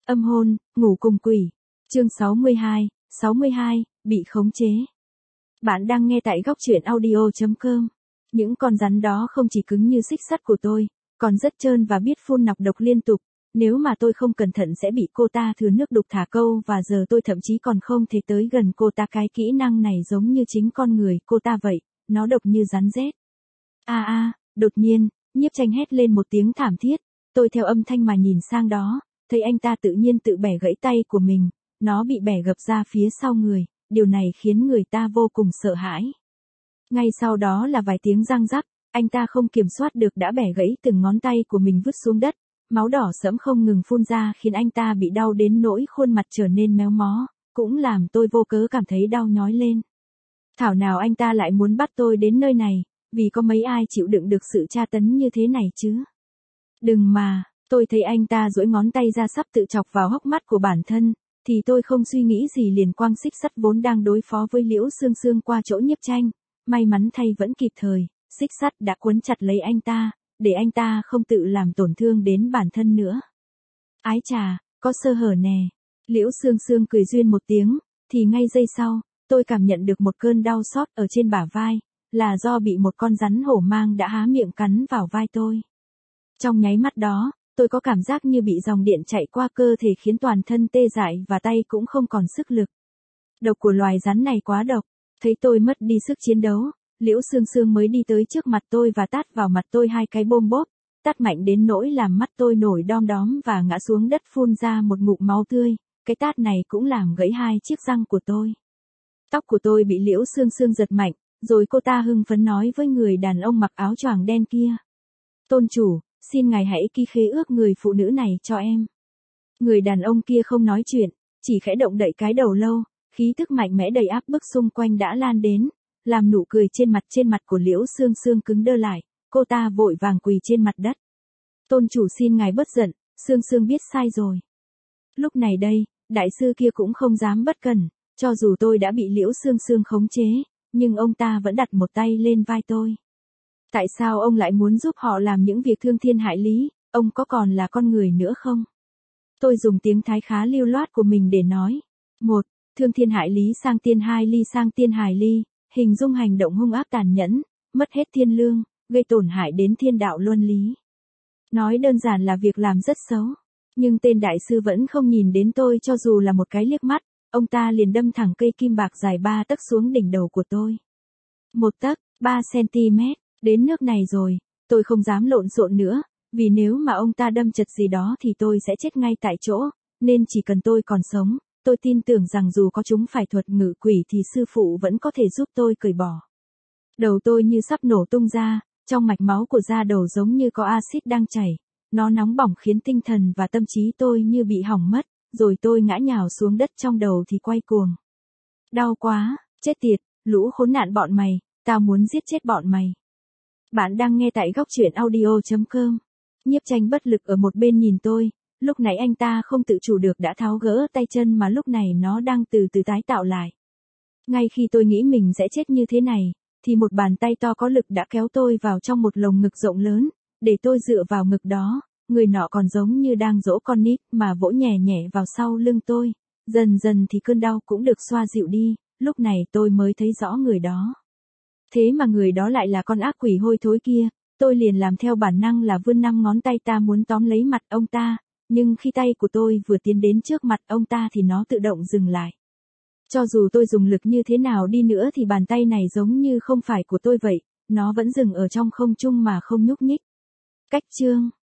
Âm hôn, ngủ cùng quỷ. Chương 62, bị khống chế. Bạn đang nghe tại góc truyện audio.com. Những con rắn đó không chỉ cứng như xích sắt của tôi, còn rất trơn và biết phun nọc độc liên tục. Nếu mà tôi không cẩn thận sẽ bị cô ta thừa nước đục thả câu, và giờ tôi thậm chí còn không thể tới gần cô ta. Cái kỹ năng này giống như chính con người cô ta vậy, nó độc như rắn rết. Đột nhiên, Nhiếp Tranh hét lên một tiếng thảm thiết. Tôi theo âm thanh mà nhìn sang đó, thấy anh ta tự nhiên tự bẻ gãy tay của mình, nó bị bẻ gập ra phía sau người, điều này khiến người ta vô cùng sợ hãi. Ngay sau đó là vài tiếng răng rắc, anh ta không kiểm soát được đã bẻ gãy từng ngón tay của mình vứt xuống đất, máu đỏ sẫm không ngừng phun ra khiến anh ta bị đau đến nỗi khuôn mặt trở nên méo mó, cũng làm tôi vô cớ cảm thấy đau nhói lên. Thảo nào anh ta lại muốn bắt tôi đến nơi này, vì có mấy ai chịu đựng được sự tra tấn như thế này chứ. Đừng mà, tôi thấy anh ta duỗi ngón tay ra sắp tự chọc vào hốc mắt của bản thân, thì tôi không suy nghĩ gì liền quăng xích sắt vốn đang đối phó với Liễu Sương Sương qua chỗ Nhiếp Tranh, may mắn thay vẫn kịp thời, xích sắt đã quấn chặt lấy anh ta, để anh ta không tự làm tổn thương đến bản thân nữa. Ái chà, có sơ hở nè. Liễu Sương Sương cười duyên một tiếng, thì ngay giây sau, tôi cảm nhận được một cơn đau xót ở trên bả vai, là do bị một con rắn hổ mang đã há miệng cắn vào vai tôi. Trong nháy mắt đó, tôi có cảm giác như bị dòng điện chạy qua cơ thể khiến toàn thân tê dại và tay cũng không còn sức lực. Độc của loài rắn này quá độc, thấy tôi mất đi sức chiến đấu, Liễu Sương Sương mới đi tới trước mặt tôi và tát vào mặt tôi 2 cái bôm bốp, tát mạnh đến nỗi làm mắt tôi nổi đom đóm và ngã xuống đất phun ra một ngụm máu tươi, cái tát này cũng làm gãy 2 chiếc răng của tôi. Tóc của tôi bị Liễu Sương Sương giật mạnh, rồi cô ta hưng phấn nói với người đàn ông mặc áo choàng đen kia. Tôn chủ, xin ngài hãy ký khế ước người phụ nữ này cho em. Người đàn ông kia không nói chuyện, chỉ khẽ động đậy cái đầu lâu, khí tức mạnh mẽ đầy áp bức xung quanh đã lan đến, làm nụ cười trên mặt của Liễu Sương Sương cứng đơ lại, cô ta vội vàng quỳ trên mặt đất. Tôn chủ xin ngài bớt giận, Sương Sương biết sai rồi. Lúc này đây, đại sư kia cũng không dám bất cẩn, cho dù tôi đã bị Liễu Sương Sương khống chế, nhưng ông ta vẫn đặt một tay lên vai tôi. Tại sao ông lại muốn giúp họ làm những việc thương thiên hại lý, ông có còn là con người nữa không? Tôi dùng tiếng Thái khá lưu loát của mình để nói. 1. Thương thiên hại lý sang tiên, 2 ly sang tiên hài ly, hình dung hành động hung ác tàn nhẫn, mất hết thiên lương, gây tổn hại đến thiên đạo luân lý. Nói đơn giản là việc làm rất xấu, nhưng tên đại sư vẫn không nhìn đến tôi cho dù là một cái liếc mắt, ông ta liền đâm thẳng cây kim bạc dài 3 tấc xuống đỉnh đầu của tôi. 1 tấc, 3 cm. Đến nước này rồi, tôi không dám lộn xộn nữa, vì nếu mà ông ta đâm chật gì đó thì tôi sẽ chết ngay tại chỗ, nên chỉ cần tôi còn sống, tôi tin tưởng rằng dù có chúng phải thuật ngự quỷ thì sư phụ vẫn có thể giúp tôi cởi bỏ. Đầu tôi như sắp nổ tung ra, trong mạch máu của da đầu giống như có axit đang chảy, nó nóng bỏng khiến tinh thần và tâm trí tôi như bị hỏng mất, rồi tôi ngã nhào xuống đất, trong đầu thì quay cuồng. Đau quá, chết tiệt, lũ khốn nạn bọn mày, tao muốn giết chết bọn mày. Bạn đang nghe tại góc truyện audio.com. Nhiếp Tranh bất lực ở một bên nhìn tôi, lúc nãy anh ta không tự chủ được đã tháo gỡ tay chân mà lúc này nó đang từ từ tái tạo lại. Ngay khi tôi nghĩ mình sẽ chết như thế này, thì một bàn tay to có lực đã kéo tôi vào trong một lồng ngực rộng lớn, để tôi dựa vào ngực đó, người nọ còn giống như đang dỗ con nít mà vỗ nhẹ nhẹ vào sau lưng tôi, dần dần thì cơn đau cũng được xoa dịu đi, lúc này tôi mới thấy rõ người đó. Thế mà người đó lại là con ác quỷ hôi thối kia, tôi liền làm theo bản năng là vươn 5 ngón tay ta muốn tóm lấy mặt ông ta, nhưng khi tay của tôi vừa tiến đến trước mặt ông ta thì nó tự động dừng lại. Cho dù tôi dùng lực như thế nào đi nữa thì bàn tay này giống như không phải của tôi vậy, nó vẫn dừng ở trong không trung mà không nhúc nhích. Cách chương